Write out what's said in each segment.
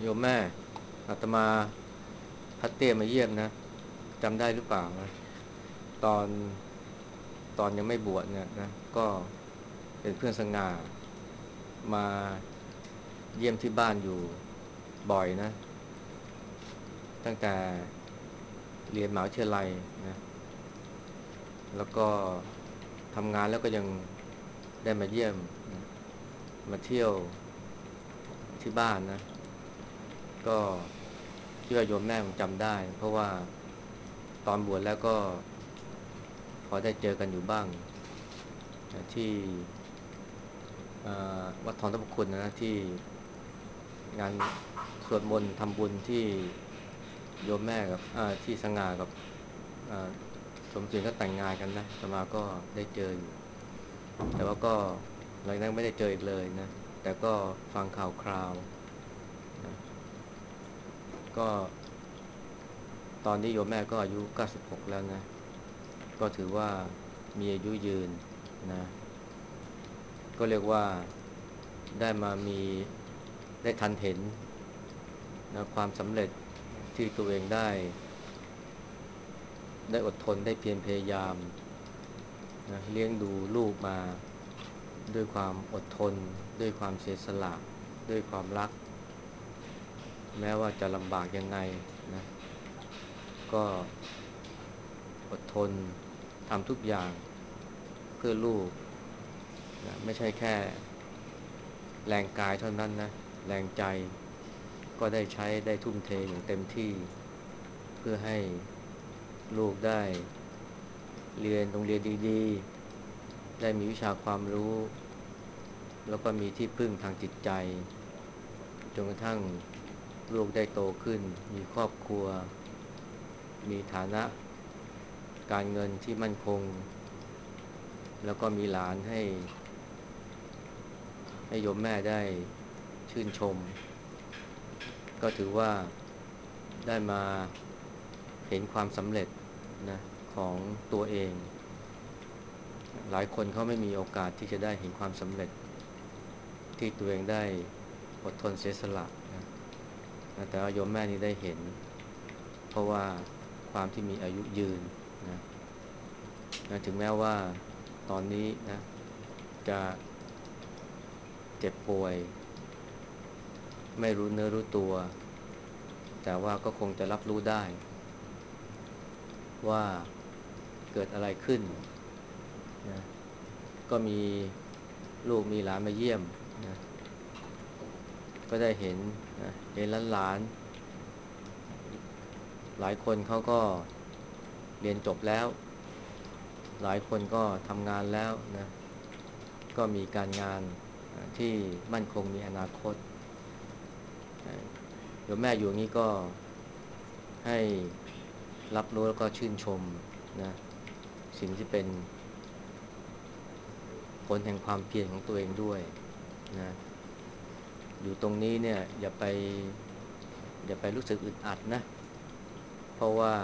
โยมแม่อาตมาพัดเตี้ยมาเยี่ยมนะจำได้หรือเปล่านะตอนตอนยังไม่บวชเนี่ยนะก็เป็นเพื่อนสง่ามาเยี่ยมที่บ้านอยู่บ่อยนะตั้งแต่เรียนมหาวิทยาลัยนะแล้วก็ทำงานแล้วก็ยังได้มาเยี่ยมนะมาเที่ยวที่บ้านนะก็คิดว่าโยมแม่คงจำได้เพราะว่าตอนบวชแล้วก็พอได้เจอกันอยู่บ้างนะที่วัดทองทัพคุณนะที่งานสวดมนต์ทำบุญที่โยมแม่กับที่สง่ากับอ่าสมศรีก็แต่งงานกันนะอาตมาก็ได้เจออยู่แต่ว่าก็หลังจากนั้นไม่ได้เจออีกเลยนะแต่ก็ฟังข่าวคราวนะก็ตอนนี้โยมแม่ก็อายุ96แล้วนะก็ถือว่ามีอายุยืนนะก็เรียกว่าได้มามีได้ทันเห็นนะความสำเร็จที่ตัวเองได้อดทนได้เพียรพยายามนะเลี้ยงดูลูกมาด้วยความอดทนด้วยความเสียสละด้วยความรักแม้ว่าจะลำบากยังไงนะก็อดทนทำทุกอย่างเพื่อลูกนะไม่ใช่แค่แรงกายเท่านั้นนะแรงใจก็ได้ใช้ได้ทุ่มเทอย่างเต็มที่เพื่อให้ลูกได้เรียนโรงเรียนดีๆได้มีวิชาความรู้แล้วก็มีที่พึ่งทางจิตใจจนกระทั่งลูกได้โตขึ้นมีครอบครัวมีฐานะการเงินที่มั่นคงแล้วก็มีหลานให้โยมแม่ได้ชื่นชมก็ถือว่าได้มาเห็นความสำเร็จนะของตัวเองหลายคนเขาไม่มีโอกาสที่จะได้เห็นความสำเร็จที่ตัวเองได้อดทนเสียสละนะแต่ว่าโยมแม่นี่ได้เห็นเพราะว่าความที่มีอายุยืนนะถึงแม้ว่าตอนนี้นะจะเจ็บป่วยไม่รู้เนื้อรู้ตัวแต่ว่าก็คงจะรับรู้ได้ว่าเกิดอะไรขึ้นนะก็มีลูกมีหลานมาเยี่ยมนะก็ได้เห็นนะเห็นหลานๆหลายคนเขาก็เรียนจบแล้วหลายคนก็ทำงานแล้วนะก็มีการงานที่มั่นคงมีอนาคตโยมแม่อยู่อย่างนี้ก็ให้รับรู้แล้วก็ชื่นชมนะสิ่งที่เป็นผลแห่งความเพียรของตัวเองด้วยนะอยู่ตรงนี้เนี่ยอย่าไปรู้สึกอึดอัดนะเพราะว่า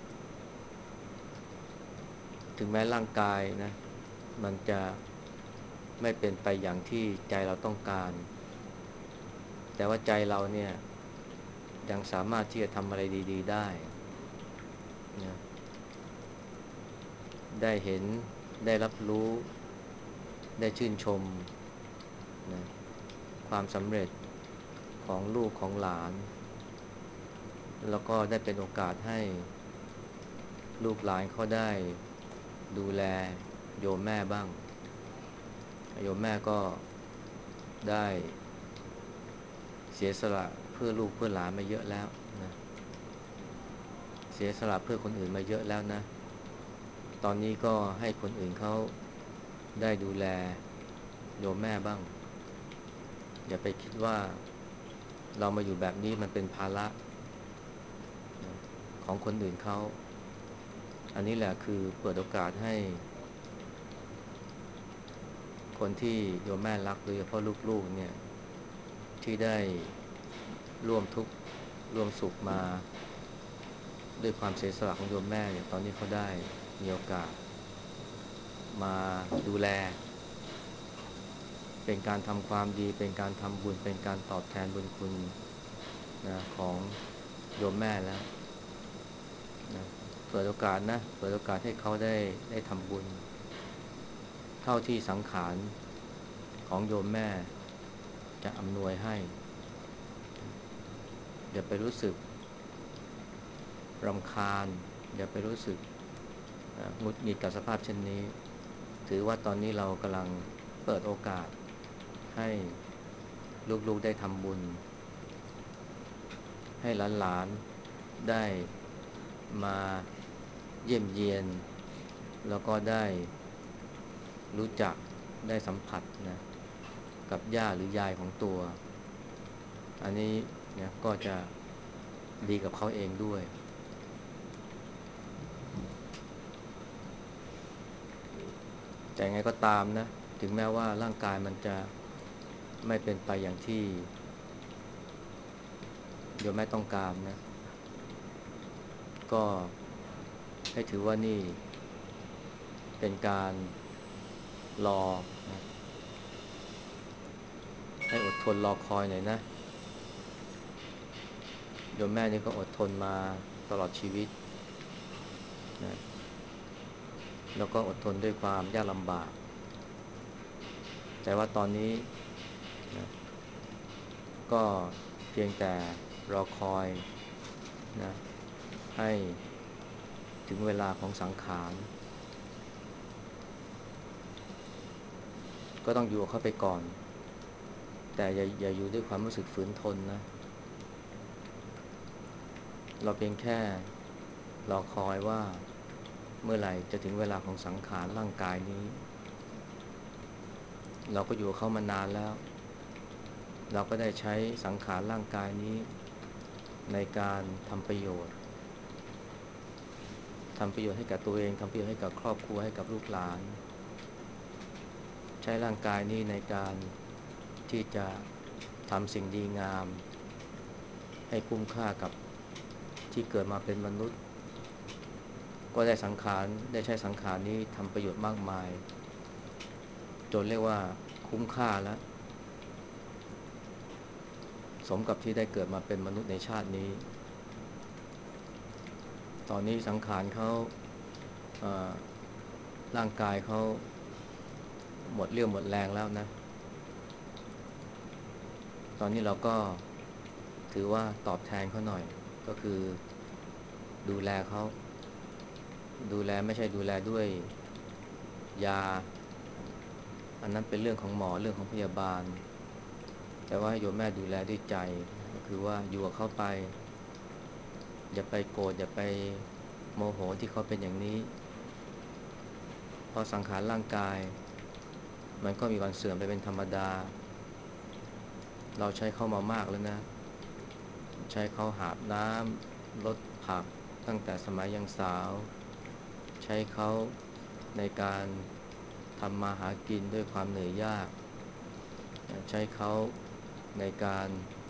ถึงแม้ร่างกายนะมันจะไม่เป็นไปอย่างที่ใจเราต้องการแต่ว่าใจเราเนี่ยยังสามารถที่จะทำอะไรดีๆได้นะได้เห็นได้รับรู้ได้ชื่นชมนะความสำเร็จของลูกของหลานแล้วก็ได้เป็นโอกาสให้ลูกหลานเขาได้ดูแลโยมแม่บ้างโยมแม่ก็ได้เสียสละเพื่อลูกเพื่อหลานมาเยอะแล้วนะเสียสละเพื่อคนอื่นมาเยอะแล้วนะตอนนี้ก็ให้คนอื่นเขาได้ดูแลโยมแม่บ้างอย่าไปคิดว่าเรามาอยู่แบบนี้มันเป็นภาระนะของคนอื่นเขาอันนี้แหละคือเปิดโอกาสให้คนที่โยมแม่รักโดยเฉพาะลูกๆเนี่ยที่ได้ร่วมทุกข์ร่วมสุขมาด้วยความเสียสละของโยมแม่เนี่ยตอนนี้เขาได้มีโอกาสมาดูแลเป็นการทำความดีเป็นการทำบุญเป็นการตอบแทนบุญคุณนะของโยมแม่แล้วนะเปิดโอกาสนะเปิดโอกาสให้เขาได้ทำบุญเท่าที่สังขารของโยมแม่จะอำนวยให้อย่าไปรู้สึกรำคาญอย่าไปรู้สึกหงุดหงิดกับสภาพเช่นนี้ถือว่าตอนนี้เรากำลังเปิดโอกาสให้ลูกๆได้ทำบุญให้หลานๆได้มาเยี่ยมเยียนแล้วก็ได้รู้จักได้สัมผัสนะกับย่าหรือยายของตัวอันนี้เนี่ยก็จะดีกับเขาเองด้วยแต่ไงก็ตามนะถึงแม้ว่าร่างกายมันจะไม่เป็นไปอย่างที่โยมแม่ต้องการนะก็ให้ถือว่านี่เป็นการรอนะให้อดทนรอคอยหน่อยนะโยมแม่นี่ก็อดทนมาตลอดชีวิตนะแล้วก็อดทนด้วยความยากลำบากแต่ว่าตอนนี้นะก็เพียงแต่รอคอยนะให้ถึงเวลาของสังขารก็ต้องอยู่กับเขาไปก่อนแต่อย่าอยู่ด้วยความรู้สึกฝืนทนนะเราเพียงแค่รอคอยว่าเมื่อไหร่จะถึงเวลาของสังขารร่างกายนี้เราก็อยู่กับเขามานานแล้วเราก็ได้ใช้สังขารร่างกายนี้ในการทำประโยชน์ให้กับตัวเองทำประโยชน์ให้กับครอบครัวให้กับลูกหลานใช้ร่างกายนี้ในการที่จะทำสิ่งดีงามให้คุ้มค่ากับที่เกิดมาเป็นมนุษย์ก็ได้ใช้สังขารนี้ทำประโยชน์มากมายจนเรียกว่าคุ้มค่าแล้วสมกับที่ได้เกิดมาเป็นมนุษย์ในชาตินี้ตอนนี้สังขารเขาเอ่อร่างกายเขาหมดเรี่ยวหมดแรงแล้วนะตอนนี้เราก็ถือว่าตอบแทนเขาหน่อยก็คือดูแลเขาดูแลไม่ใช่ดูแลด้วยยาอันนั้นเป็นเรื่องของหมอเรื่องของพยาบาลแต่ว่าให้โยมแม่ดูแลด้วยใจก็คือว่าอยู่กับเขาไปอย่าไปโกรธอย่าไปโมโหที่เขาเป็นอย่างนี้เพราะสังขารร่างกายมันก็มีวันเสื่อมไปเป็นธรรมดาเราใช้เขามามากแล้วนะใช้เขาหาบน้ำรดผักตั้งแต่สมัยยังสาวใช้เขาในการทำมาหากินด้วยความเหนื่อยยากใช้เขาในการ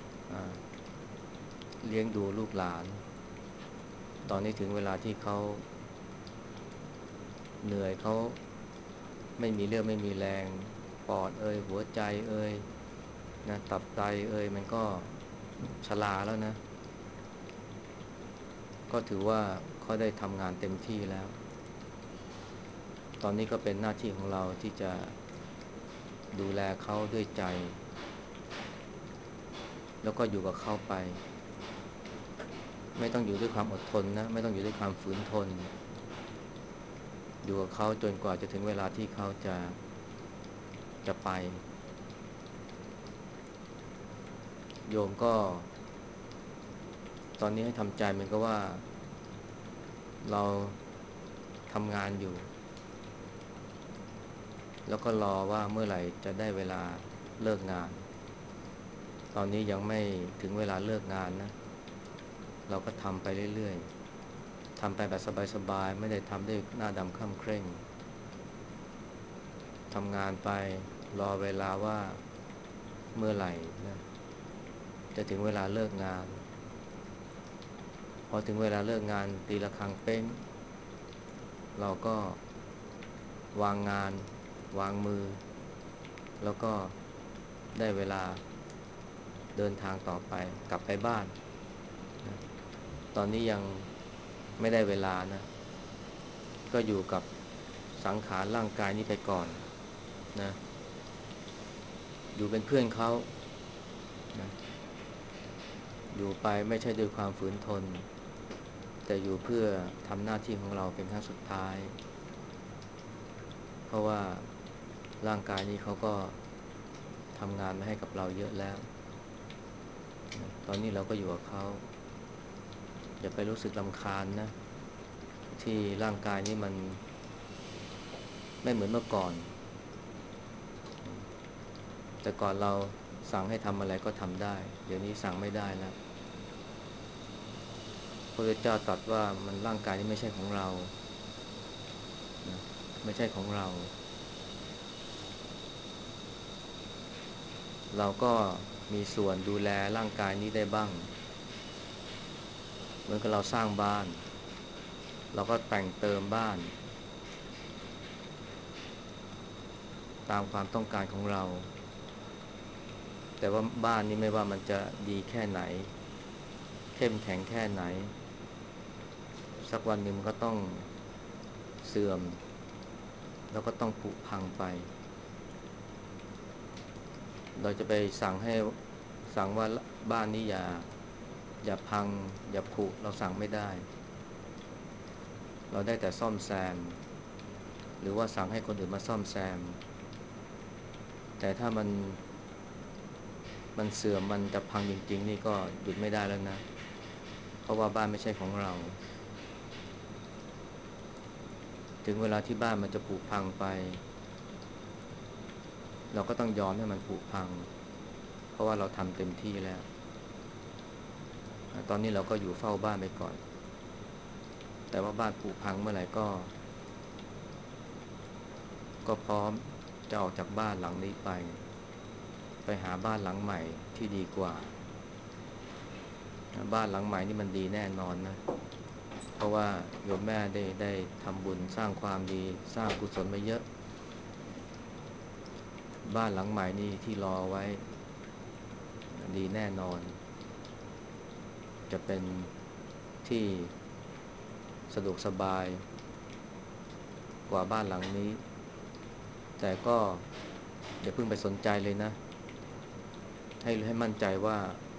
เลี้ยงดูลูกหลานตอนนี้ถึงเวลาที่เขาเหนื่อยเขาไม่มีเรี่ยวไม่มีแรงปอดหัวใจนะตับไตมันก็ชราแล้วนะก็ถือว่าเขาได้ทำงานเต็มที่แล้วตอนนี้ก็เป็นหน้าที่ของเราที่จะดูแลเขาด้วยใจแล้วก็อยู่กับเขาไปไม่ต้องอยู่ด้วยความอดทนนะไม่ต้องอยู่ด้วยความฝืนทนอยู่กับเขาจนกว่าจะถึงเวลาที่เขาจะไปโยมก็ตอนนี้ให้ทำใจมันก็ว่าเราทำงานอยู่แล้วก็รอว่าเมื่อไหร่จะได้เวลาเลิกงานตอนนี้ยังไม่ถึงเวลาเลิกงานนะเราก็ทำไปเรื่อยๆทำไปแบบสบายๆไม่ได้ทำด้วยหน้าดำค่ำเคร่งทำงานไปรอเวลาว่าเมื่อไหร่นะจะถึงเวลาเลิกงานพอถึงเวลาเลิกงานตีละครังเป้งเราก็วางงานวางมือแล้วก็ได้เวลาเดินทางต่อไปกลับไปบ้านนะตอนนี้ยังไม่ได้เวลานะก็อยู่กับสังขารร่างกายนี้ไปก่อนนะอยู่เป็นเพื่อนเขานะอยู่ไปไม่ใช่ด้วยความฝืนทนแต่อยู่เพื่อทำหน้าที่ของเราเป็นครั้งสุดท้ายเพราะว่าร่างกายนี้เขาก็ทำงานมาให้กับเราเยอะแล้วนะตอนนี้เราก็อยู่กับเขาอย่าไปรู้สึกรำคาญนะที่ร่างกายนี้มันไม่เหมือนเมื่อก่อนแต่ก่อนเราสั่งให้ทำอะไรก็ทำได้เดี๋ยวนี้สั่งไม่ได้แล้วพระพุทธเจ้าตรัสว่ามันร่างกายนี้ไม่ใช่ของเรานะไม่ใช่ของเราเราก็มีส่วนดูแลร่างกายนี้ได้บ้างเหมือนกับเราสร้างบ้านเราก็แต่งเติมบ้านตามความต้องการของเราแต่ว่าบ้านนี้ไม่ว่ามันจะดีแค่ไหนเข้มแข็งแค่ไหนสักวันหนึ่งมันก็ต้องเสื่อมแล้วก็ต้องผุพังไปเราจะไปสั่งว่าบ้านนี้อย่าพังอย่าผุเราสั่งไม่ได้เราได้แต่ซ่อมแซมหรือว่าสั่งให้คนอื่นมาซ่อมแซมแต่ถ้ามันเสื่อมมันจะพังจริงๆนี่ก็หยุดไม่ได้แล้วนะเพราะว่าบ้านไม่ใช่ของเราถึงเวลาที่บ้านมันจะผุพังไปเราก็ต้องยอมให้มันผุพังเพราะว่าเราทำเต็มที่แล้วตอนนี้เราก็อยู่เฝ้าบ้านไปก่อนแต่ว่าบ้านผุพังเมื่อไหร่ก็พร้อมจะออกจากบ้านหลังนี้ไปหาบ้านหลังใหม่ที่ดีกว่าบ้านหลังใหม่นี่มันดีแน่นอนนะเพราะว่าโยมแม่ได้ทำบุญสร้างความดีสร้างกุศลมาเยอะบ้านหลังใหม่นี่ที่รอไว้ดีแน่นอนจะเป็นที่สะดวกสบายกว่าบ้านหลังนี้แต่ก็อย่าเพิ่งไปสนใจเลยนะให้มั่นใจว่า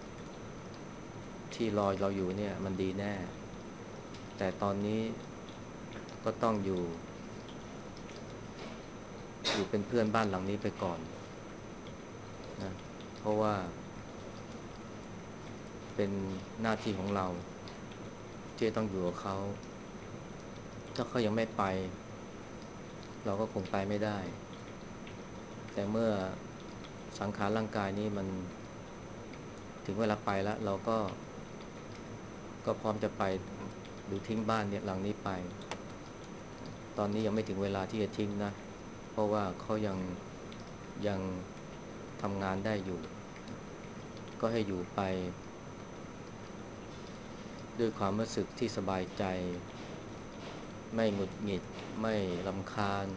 ที่รอเราอยู่เนี่ยมันดีแน่แต่ตอนนี้ก็ต้องอยู่เป็นเพื่อนบ้านหลังนี้ไปก่อนนะเพราะว่าเป็นหน้าที่ของเราที่ต้องอยู่กับเขาถ้าเขายังไม่ไปเราก็คงไปไม่ได้แต่เมื่อสังขารร่างกายนี้มันถึงเวลาไปแล้วเราก็พร้อมจะไปหรือทิ้งบ้านเนี่ยหลังนี้ไปตอนนี้ยังไม่ถึงเวลาที่จะทิ้งนะเพราะว่าเขายังทำงานได้อยู่ก็ให้อยู่ไปด้วยความรู้สึกที่สบายใจไม่หงุดหงิดไม่รำคาญ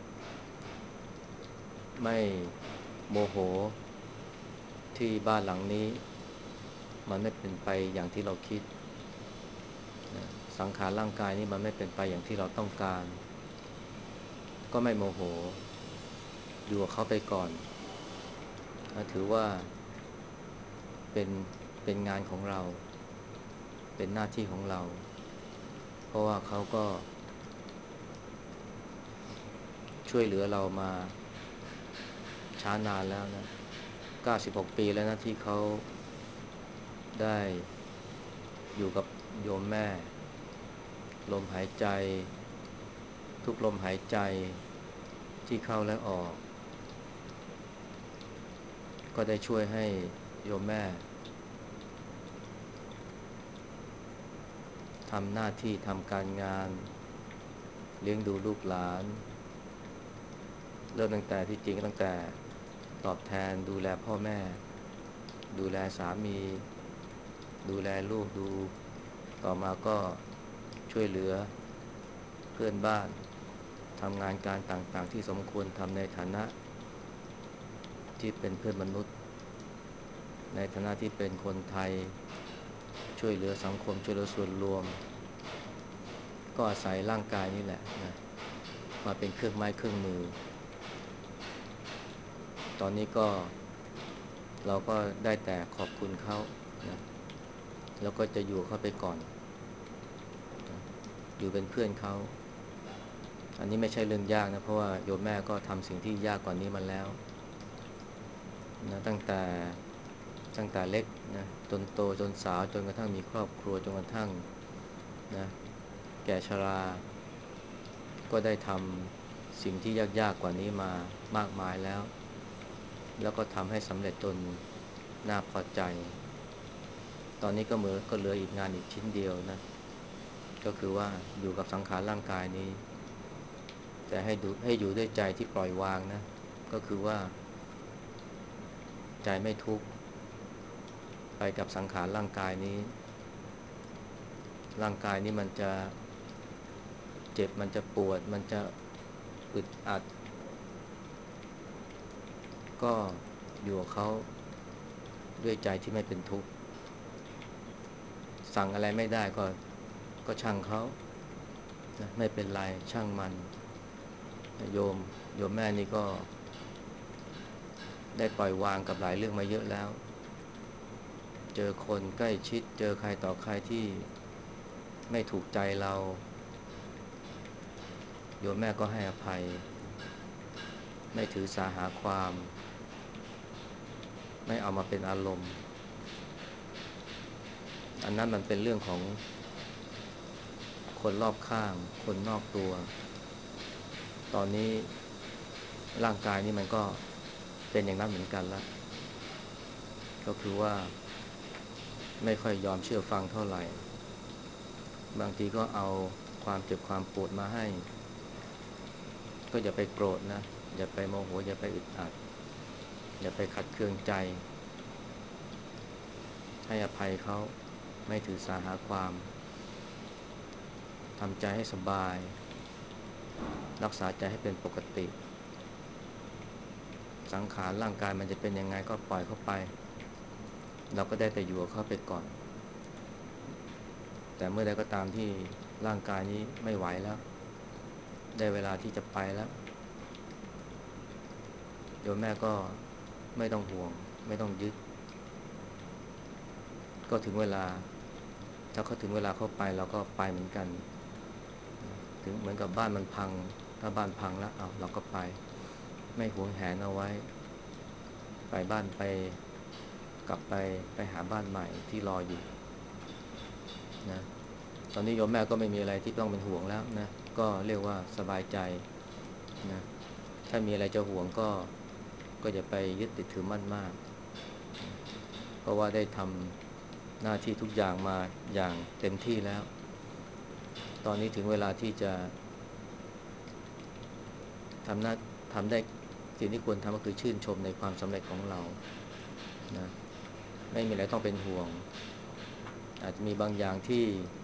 ไม่โมโหที่บ้านหลังนี้มันไม่เป็นไปอย่างที่เราคิดนะสังขารร่างกายนี้มันไม่เป็นไปอย่างที่เราต้องการก็ไม่โมโหอยู่กับเขาไปก่อนนะถือว่าเป็นเป็นงานของเราเป็นหน้าที่ของเราเพราะว่าเขาก็ช่วยเหลือเรามาช้านานแล้วนะ96ปีแล้วนะที่เขาได้อยู่กับโยมแม่ลมหายใจทุกลมหายใจที่เข้าและออกก็ได้ช่วยให้โยมแม่ทำหน้าที่ทำการงานเลี้ยงดูลูกหลานเริ่มตั้งแต่ที่จริงตั้งแต่ตอบแทนดูแลพ่อแม่ดูแลสามีดูแลลูกดูต่อมาก็ช่วยเหลือเพื่อนบ้านทำงานการต่างๆที่สมควรทำในฐานะที่เป็นเพื่อนมนุษย์ในฐานะที่เป็นคนไทยช่วยเหลือสังคมช่วยเหลือส่วนรวมก็อาศัยร่างกายนี่แหละนะมาเป็นเครื่องไม้เครื่องมือตอนนี้ก็เราก็ได้แต่ขอบคุณเขานะแล้วก็จะอยู่เขาไปก่อนนะอยู่เป็นเพื่อนเขาอันนี้ไม่ใช่เรื่องยากนะเพราะว่าโยมแม่ก็ทำสิ่งที่ยากกว่านี้มาแล้วนะตั้งแต่เล็กนะจนโตจนสาวจนกระทั่งมีครอบครัวจนกระทั่งนะแก่ชราก็ได้ทำสิ่งที่ยากๆกว่านี้มามากมายแล้วก็ทำให้สำเร็จจนน่าพอใจตอนนี้ก็เหลืออีกงานอีกชิ้นเดียวนะก็คือว่าอยู่กับสังขารร่างกายนี้แต่ให้อยู่ด้วยใจที่ปล่อยวางนะก็คือว่าใจไม่ทุกข์ไปกับสังขารร่างกายนี้ร่างกายนี้มันจะเจ็บมันจะปวดมันจะอึดอัดก็อยู่กับเขาด้วยใจที่ไม่เป็นทุกข์สั่งอะไรไม่ได้ก็ช่างเขานะไม่เป็นไรช่างมันโยมแม่นี่ก็ได้ปล่อยวางกับหลายเรื่องมาเยอะแล้วเจอคนใกล้ชิดเจอใครต่อใครที่ไม่ถูกใจเราโยมแม่ก็ให้อภัยไม่ถือสาหาความไม่เอามาเป็นอารมณ์อันนั้นมันเป็นเรื่องของคนรอบข้างคนนอกตัวตอนนี้ร่างกายนี่มันก็เป็นอย่างนั้นเหมือนกันแล้วก็คือว่าไม่ค่อยยอมเชื่อฟังเท่าไหร่บางทีก็เอาความเจ็บความปวดมาให้ก็อย่าไปโกรธนะอย่าไปโมโหอย่าไปอึดอัดอย่าไปขัดเคืองใจให้อภัยเขาไม่ถือสาหาความทำใจให้สบายรักษาใจให้เป็นปกติสังขารร่างกายมันจะเป็นยังไงก็ปล่อยเข้าไปเราก็ได้แต่อยู่กับเขาไปก่อนแต่เมื่อใดก็ตามที่ร่างกายนี้ไม่ไหวแล้วได้เวลาที่จะไปแล้วโยมแม่ก็ไม่ต้องห่วงไม่ต้องยึดก็ถึงเวลาถ้าเขาถึงเวลาเขาไปเราก็ไปเหมือนกันถึงเหมือนกับบ้านมันพังถ้าบ้านพังแล้วเราก็ไปไม่หวงแหนเอาไว้ไปบ้านไปกลับไปหาบ้านใหม่ที่รออยู่นะตอนนี้โยมแม่ก็ไม่มีอะไรที่ต้องเป็นห่วงแล้วนะก็เรียกว่าสบายใจนะถ้ามีอะไรจะห่วงก็อย่าไปยึดติดถือมั่นมากเพราะว่าได้ทำหน้าที่ทุกอย่างมาอย่างเต็มที่แล้วตอนนี้ถึงเวลาที่จะทำหน้าทำได้สิ่งที่ควรทำก็คือชื่นชมในความสำเร็จของเรานะไม่มีอะไรต้องเป็นห่วงอาจจะมีบางอย่างที่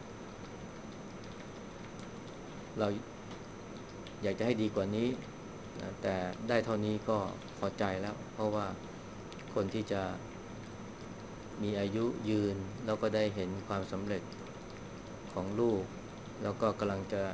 เราอยากจะให้ดีกว่านี้นะแต่ได้เท่านี้ก็พอใจแล้วเพราะว่าคนที่จะมีอายุยืนแล้วก็ได้เห็นความสำเร็จของลูกแล้วก็กำลังจะ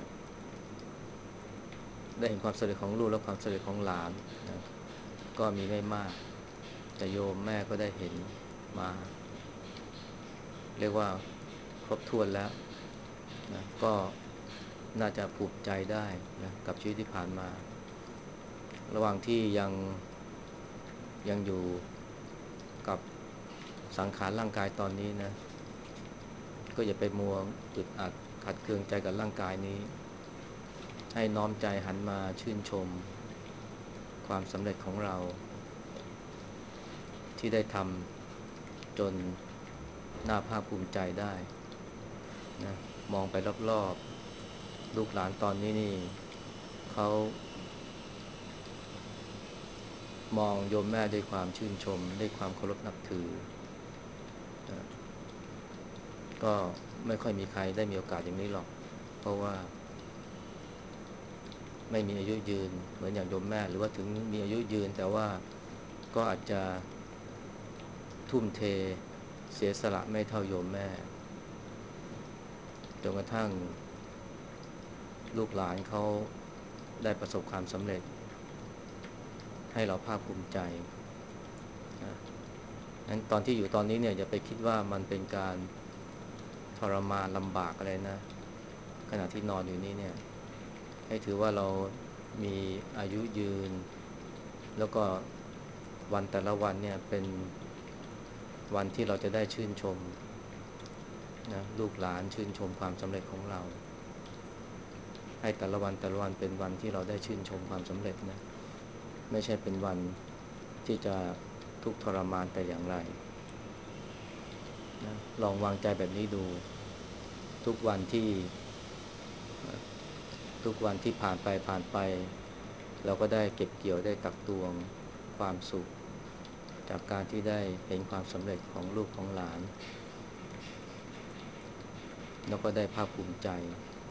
ได้เห็นความสำเร็จของลูกและความสำเร็จของหลานนะก็มีไม่มากแต่โยมแม่ก็ได้เห็นมาเรียกว่าครบถ้วนแล้วนะก็น่าจะภูมิใจได้นะกับชีวิตที่ผ่านมาระหว่างที่ยังอยู่กับสังขารร่างกายตอนนี้นะก็อย่าไปมัวอึดอัดขัดเคืองใจกับร่างกายนี้ให้น้อมใจหันมาชื่นชมความสำเร็จของเราที่ได้ทำจนน่าภาคภูมิใจได้นะมองไปรอบๆลูกหลานตอนนี้นี่เขามองโยมแม่ด้วยความชื่นชมด้วยความเคารพนับถือนะก็ไม่ค่อยมีใครได้มีโอกาสอย่างนี้หรอกเพราะว่าไม่มีอายุยืนเหมือนอย่างโยมแม่หรือว่าถึงมีอายุยืนแต่ว่าก็อาจจะทุ่มเทเสียสละไม่เท่าโยมแม่จนกระทั่งลูกหลานเขาได้ประสบความสำเร็จให้เราภาคภูมิใจนะงั้นตอนที่อยู่ตอนนี้เนี่ยอย่าไปคิดว่ามันเป็นการทรมานลำบากอะไรนะขณะที่นอนอยู่นี่เนี่ยให้ถือว่าเรามีอายุยืนแล้วก็วันแต่ละวันเนี่ยเป็นวันที่เราจะได้ชื่นชมนะลูกหลานชื่นชมความสำเร็จของเราให้แต่ละวันแต่ละวันเป็นวันที่เราได้ชื่นชมความสำเร็จนะไม่ใช่เป็นวันที่จะทุกข์ทรมานแต่อย่างไรนะลองวางใจแบบนี้ดูทุกวันที่ทุกวันที่ผ่านไปเราก็ได้เก็บเกี่ยวได้ตักตวงความสุขจากการที่ได้เห็นความสำเร็จของลูกของหลานแล้วก็ได้ภาคภูมิใจ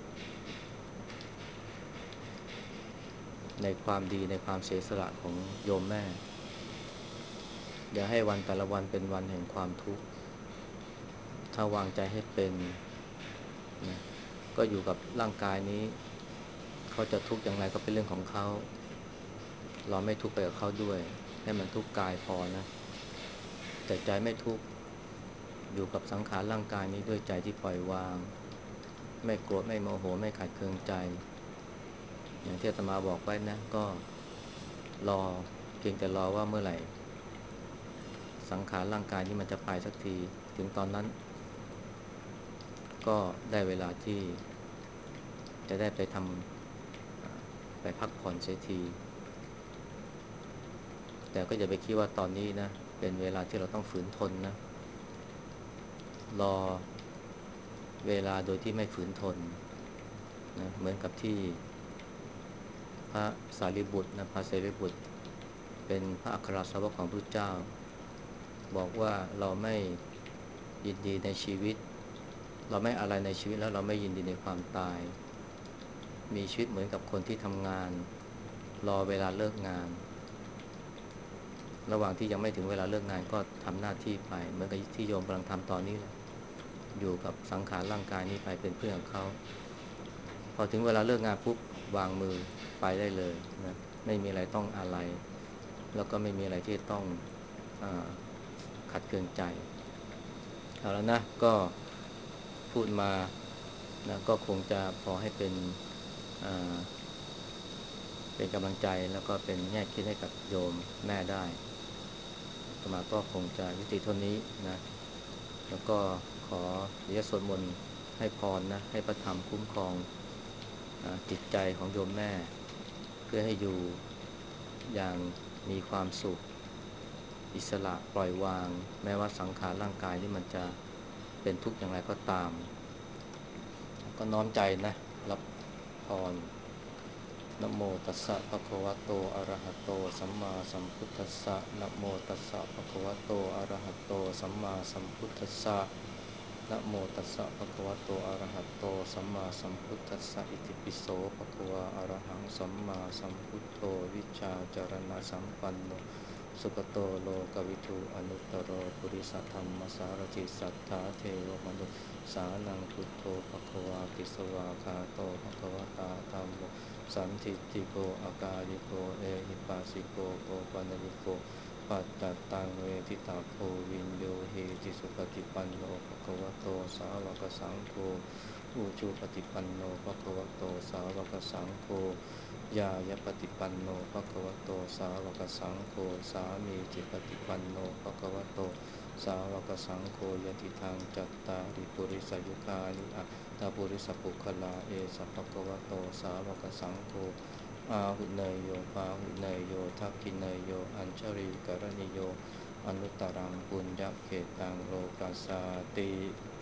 ในความดีในความเสียสละของโยมแม่อย่าให้วันแต่ละวันเป็นวันแห่งความทุกข์ถ้าวางใจให้เป็นนะก็อยู่กับร่างกายนี้เขาจะทุกข์อย่างไรก็เป็นเรื่องของเขาเราไม่ทุกข์ไปกับเขาด้วยให้มันทุกข์กายพอนะแต่ใจไม่ทุกข์อยู่กับสังขารร่างกายนี้ด้วยใจที่ปล่อยวางไม่โกรธไม่โมโหไม่ขัดเคืองใจอย่างที่อาตมาบอกไว้นะก็รอเพียงแต่รอว่าเมื่อไหร่สังขารร่างกายนี้มันจะไปสักทีถึงตอนนั้นก็ได้เวลาที่จะได้ไปทำไปพักผ่อนเสียทีแต่ก็อย่าไปคิดว่าตอนนี้นะเป็นเวลาที่เราต้องฝืนทนนะรอเวลาโดยที่ไม่ฝืนทนนะเหมือนกับที่พระสารีบุตรนะพระสารีบุตรเป็นพระอัครสาวกของพระเจ้าบอกว่าเราไม่ยินดีในชีวิตเราไม่อะไรในชีวิตแล้วเราไม่ยินดีในความตายมีชีวิตเหมือนกับคนที่ทำงานรอเวลาเลิกงานระหว่างที่ยังไม่ถึงเวลาเลิกงานก็ทำหน้าที่ไปเหมือนกับที่โยมกำลังทำตอนนี้แหละอยู่กับสังขารร่างกายนี้ไปเป็นเพื่อนของเขาพอถึงเวลาเลิกงานปุ๊บวางมือไปได้เลยนะไม่มีอะไรต้องอะไรแล้วก็ไม่มีอะไรที่ต้องอาขัดเคืองใจเอาแล้วนะก็พูดมานะก็คงจะพอให้เป็นอ่าเป็นกำลังใจแล้วก็เป็นแง่คิดให้กับโยมแม่ได้อาตมาก็คงจะยุติเท่านี้นะแล้วก็ขอเดี๋ยวสวดมนต์ให้พรนะให้พระธรรมคุ้มครองจิตใจของโยมแม่เพื่อให้อยู่อย่างมีความสุขอิสระปล่อยวางแม้ว่าสังขารร่างกายนี่มันจะเป็นทุกข์อย่างไรก็ตามก็น้อมใจนะรับพรนะโมตัสสะภะคะวะโตอะระหะโตสัมมาสัมพุทธัสสะนะโมตัสสะภะคะวะโตอะระหะโตสัมมาสัมพุทธัสสะนะโมตัสสะภะคะวะโตอะระหะโตสัมมาสัมพุทธัสสะอิติปิโสภะคะวะอะระหังสัมมาสัมพุทโธวิชชาจารณะสัมปันโนสุขโตโลกวิทูอนุตตรปุริสธรรมสารถิสัทธาเทวมนุษย์สานังพุทโธภะคะวาติสวาคาโตภะคะวตาธัมโมสันทิฏฐิโกอาการิโกเอหิปัสสิโกโอปัญญิโกปัจจัตตังเวทิตาโพวินโยเหติสุปฏิปันโนภะคะวะโตสาวกสังโฆอุชุปฏิปันโนภะคะวะโตสาวกสังโฆยายปฏิปันโนภะคะวะโตสาวกสังโฆสามีจิปฏิปันโนภะคะวะโตสาวกสังโฆยติทางจัตตาริปุริสยุคานิอัตตปุริสปุคลาเอสัพพะคะวะโตสาวกสังโฆอาหุเนยโยปาหุเนยโยทักขิเนยโยอัญชริกรณิโยอนุตตรังปุญญเขตังโลกัสสาติ